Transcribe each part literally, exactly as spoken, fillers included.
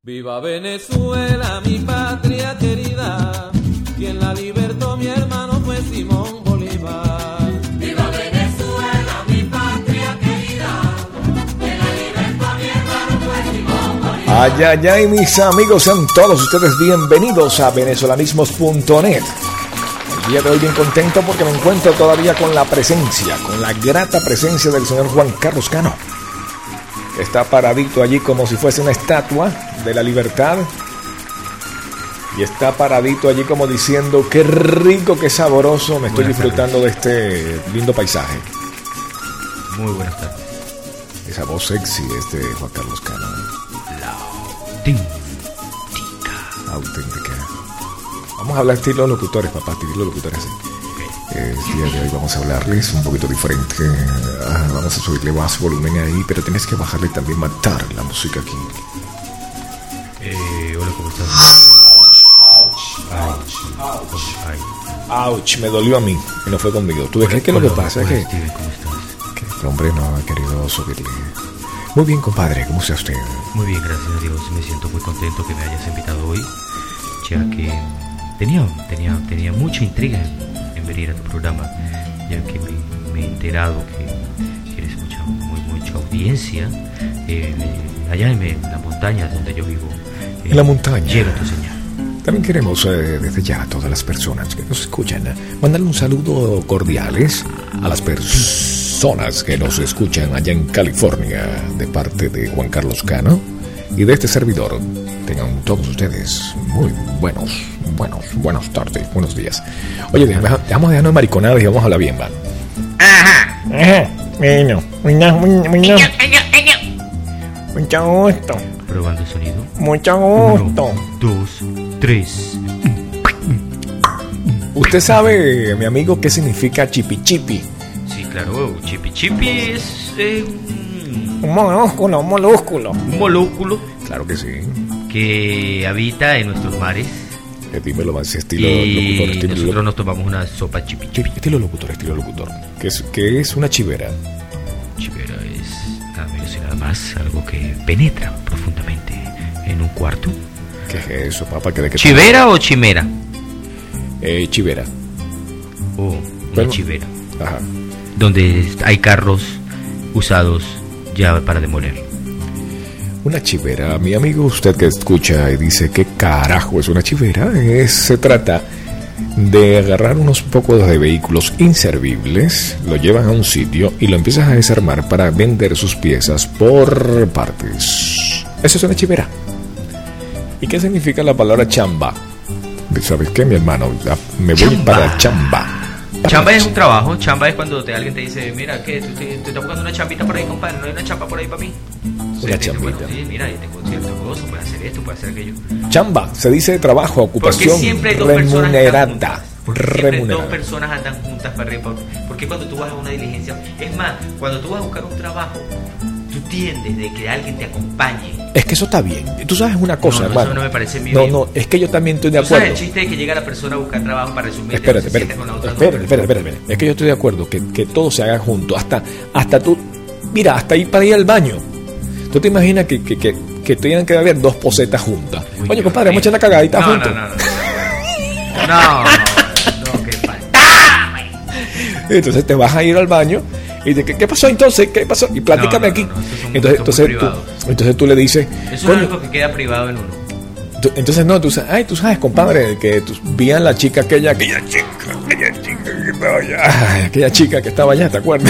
Viva Venezuela, mi patria querida, quien la libertó mi hermano fue Simón Bolívar. Viva Venezuela, mi patria querida, quien la libertó mi hermano fue Simón Bolívar. Ay, ay, ay, mis amigos, sean todos ustedes bienvenidos a venezolanismos punto net. El día de hoy bien contento porque me encuentro todavía con la presencia, con la grata presencia del señor Juan Carlos Cano. Está paradito allí como si fuese una estatua de la libertad. Y está paradito allí como diciendo, qué rico, qué sabroso, me estoy buenas disfrutando tardes de este lindo paisaje. Muy buenas tardes. Esa voz sexy es de Juan Carlos Cano. La auténtica. Auténtica. Vamos a hablar estilo locutores, papá, estilo locutores así. El día de hoy vamos a hablarles un poquito diferente. Ah, vamos a subirle más volumen ahí, pero tienes que bajarle también, matar la música aquí. Eh, hola, ¿cómo estás? Ouch, ouch, ouch. Ouch, me dolió a mí y no fue conmigo. ¿Tú ves qué es lo que pasa? Hola, que, Steven, ¿cómo estás? que el hombre no ha querido subirle. Muy bien, compadre, ¿cómo está usted? Muy bien, gracias a Dios. Me siento muy contento que me hayas invitado hoy, ya que tenía, tenía, tenía mucha intriga en, en venir a tu programa, ya que me, me he enterado que tienes mucha, muy, mucha audiencia eh, allá en, en las montañas donde yo vivo. Eh, en la montaña. Llega tu señal. También queremos eh, desde ya a todas las personas que nos escuchan eh, mandarle un saludo cordiales a las personas que nos escuchan allá en California de parte de Juan Carlos Cano y de este servidor. Tengan todos ustedes muy buenos, buenos, buenas tardes, buenos días. Oye, dejamos, dejamos de dejarnos mariconadas y vamos a hablar bien, ¿va? Ajá. Ajá. Bueno, bueno, bueno, bueno. Mucho gusto. Probando el sonido. Mucho gusto. Uno, dos, tres. ¿Usted sabe, mi amigo, qué significa chipi chipi? Sí, claro, chipi chipi es eh, un molúsculo, un molúsculo. Un molúsculo. Claro que sí. Que habita en nuestros mares. Eh, dímelo más, estilo y locutor. Estilo nosotros lo... nos tomamos una sopa chipi chipi. Estilo locutor, estilo locutor. ¿Qué es, qué es una chivera? Chivera es nada menos y nada más algo que penetra profundamente en un cuarto. ¿Qué es eso, papá? ¿Qué de qué ¿Chivera te... o chimera? Eh, chivera. Oh, una bueno, chivera. Ajá. Donde hay carros usados ya para demoler. Una chivera, mi amigo, usted que escucha y dice, ¿qué carajo es una chivera? Es, se trata de agarrar unos pocos de vehículos inservibles, lo llevan a un sitio y lo empiezas a desarmar para vender sus piezas por partes. Eso es una chivera. ¿Y qué significa la palabra chamba? ¿Sabes qué, mi hermano? Me voy chamba. para chamba. Para chamba ch- es un trabajo. Chamba es cuando te, alguien te dice, mira, ¿qué? ¿Tú, te, tú estás buscando una chambita por ahí, compadre? ¿No hay una chamba por ahí para mí? Una sí, chambita. Bueno, sí, mira, yo tengo ciertas cosas, puedes hacer esto, puedes hacer aquello. Chamba, se dice de trabajo, ocupación Porque siempre hay dos personas remunerada. Porque siempre Remunerada. dos personas andan juntas para arriba. Porque cuando tú vas a una diligencia, es más, cuando tú vas a buscar un trabajo, tú tiendes de que alguien te acompañe. Es que eso está bien. Tú sabes una cosa, no, no, hermano. eso no me parece bien. No, no, es que yo también estoy de ¿Tú acuerdo. sabes el chiste de que llega la persona a buscar trabajo para resumir? Espérate, espérate, espérate, espérate, espérate. Es que yo estoy de acuerdo que, que todo se haga junto. Hasta, hasta tú, mira, hasta ir para ir al baño. ¿Tú te imaginas que, que, que, que tengan que haber dos posetas juntas? Uy, Oye, no, compadre, vamos a echar la cagadita no, juntos. no, no, no, no, no, no, qué falta. Entonces te vas a ir al baño y de ¿qué, qué pasó entonces? ¿Qué pasó? Y platícame No, no, aquí. no, no, eso es un entonces, momento muy entonces, privado. tú, entonces tú le dices, Eso coño, es algo que queda privado en uno. tú- entonces no, tú sabes, ay, tú sabes, compadre, que tú, vi a la chica aquella, aquella chica, aquella chica que estaba allá, ay, aquella chica que estaba allá, ¿te acuerdas?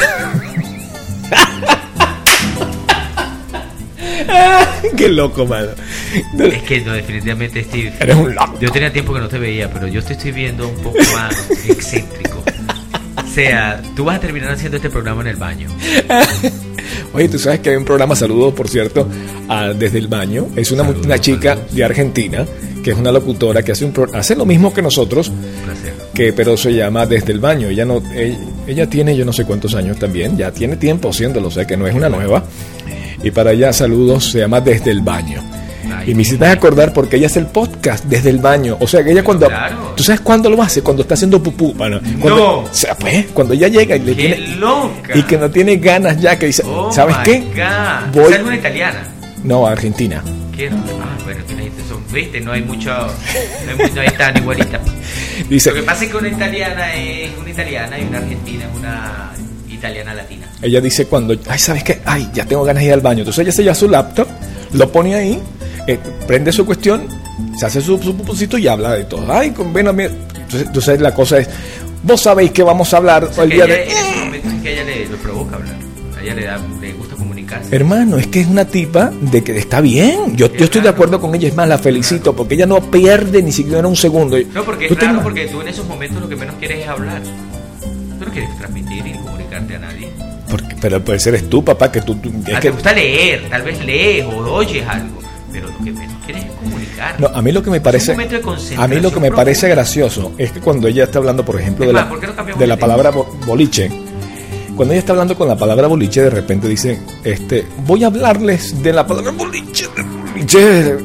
Qué loco, mano. Es que no, definitivamente, Steve. Eres un loco. Yo tenía tiempo que no te veía, pero yo te estoy viendo un poco más excéntrico. O sea, tú vas a terminar haciendo este programa en el baño. Oye, tú sabes que hay un programa, saludos por cierto, a Desde el Baño. Es una, Saludos, una chica saludos. de Argentina que es una locutora que hace un pro, hace lo mismo que nosotros, Un placer. que pero se llama Desde el Baño. Ella no, ella, ella tiene yo no sé cuántos años también, ya tiene tiempo haciéndolo, o sea que no es una nueva. Y para ella, saludos, se llama Desde el Baño. Ay, Y me hiciste acordar porque ella hace el podcast desde el baño. O sea que ella cuando... Claro. ¿Tú sabes cuándo lo hace? Cuando está haciendo pupú. Bueno, cuando, No. o sea, pues, cuando ella llega y le ¡Qué tiene... loca! Y que no tiene ganas ya, que dice, Oh ¿sabes my qué? God. Voy... ¿Esa es una italiana? No, Argentina. ¿Qué? Ah, bueno, que la gente son, viste, no hay mucho, no hay, no hay tan igualita. Dice, lo que pasa es que una italiana es una italiana y una argentina es una italiana latina. Ella dice cuando, ay, ¿sabes qué? Ay, ya tengo ganas de ir al baño. Entonces ella se lleva su laptop, lo pone ahí, eh, prende su cuestión, se hace su, su propósito y habla de todo. Ay, con ven a mí. Entonces, entonces la cosa es, vos sabéis que vamos a hablar o sea, el día de... En ese momento es que a ella le, le provoca hablar. A ella le, da, le gusta comunicarse. Hermano, es que es una tipa de que está bien. Yo, yo estoy de acuerdo con ella, es más, la felicito, porque ella no pierde ni siquiera un segundo. No, porque ¿Tú es raro, te... porque tú en esos momentos lo que menos quieres es hablar. Tú no quieres transmitir ni comunicarte a nadie. Porque, pero puede ser eres tú, papá, que tú... tú es ah, que... te gusta leer, tal vez lees o oyes algo, pero lo que menos quieres es comunicar. No, a mí lo que me parece... Es un momento de concentración a mí lo que me profunda. parece gracioso es que cuando ella está hablando, por ejemplo, Es de más, la, ¿por qué no cambiamos de la de tema? palabra bo- boliche... Cuando ella está hablando con la palabra boliche, de repente dice, este, voy a hablarles de la palabra boliche, de boliche.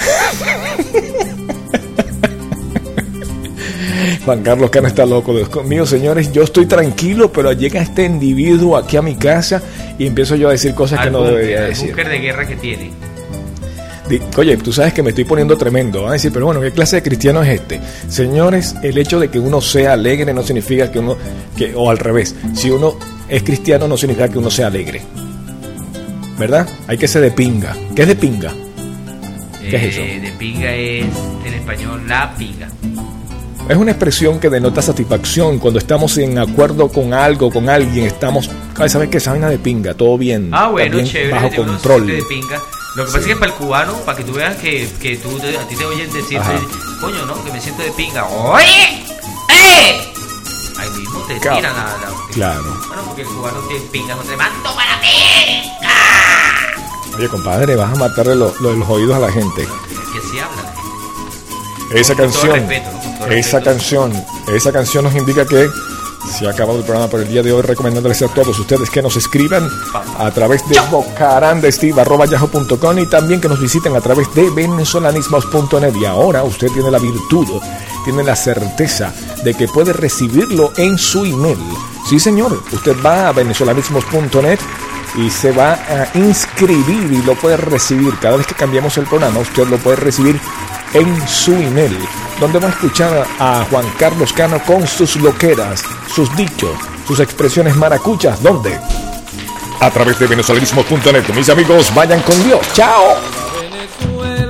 Juan Carlos Cano está loco. Dios conmigo, señores, yo estoy tranquilo, pero llega este individuo aquí a mi casa y empiezo yo a decir cosas que Al no búnker, debería al decir. búnker de guerra que tiene. Di- Oye, tú sabes que me estoy poniendo tremendo. Van a decir, pero bueno, ¿qué clase de cristiano es este? Señores, el hecho de que uno sea alegre no significa que uno, que, o al revés, si uno es cristiano no significa que uno sea alegre. ¿Verdad? Hay que ser de pinga. ¿Qué es de pinga? ¿Qué es eso? Eh, de pinga es, en español, la pinga. Es una expresión que denota satisfacción cuando estamos en acuerdo con algo, con alguien, estamos, ay, ¿sabes qué? Esa vaina de pinga, todo bien, Ah, bueno, está bien, chévere, bajo de uno control. de pinga. Lo que pasa es que para el cubano, para que tú veas que, que tú, te- a ti te oyen decir, Ajá. coño, ¿no? Que me siento de pinga. ¡Oye! ¡Eh! Ahí mismo te Claro. tiran a la... Claro. Bueno, porque el cubano tiene pinga, no te mando para pinga. Oye, compadre, vas a matarle lo, lo de los oídos a la gente. Que así habla la gente. Esa Con todo canción, respeto, ¿no? Con todo esa respeto. canción, esa canción nos indica que se ha acabado el programa por el día de hoy, recomendándoles a todos ustedes que nos escriban a través de bocarandesteve arroba yahoo punto com y también que nos visiten a través de venezolanismos punto net. Y ahora usted tiene la virtud, tiene la certeza de que puede recibirlo en su email. Sí, señor, usted va a venezolanismos punto net y se va a inscribir y lo puede recibir. Cada vez que cambiamos el programa, usted lo puede recibir en su email, donde va a escuchar a Juan Carlos Cano con sus loqueras, sus dichos, sus expresiones maracuchas. ¿Dónde? A través de venezolanismos punto net. Mis amigos, vayan con Dios. ¡Chao! Venezuela.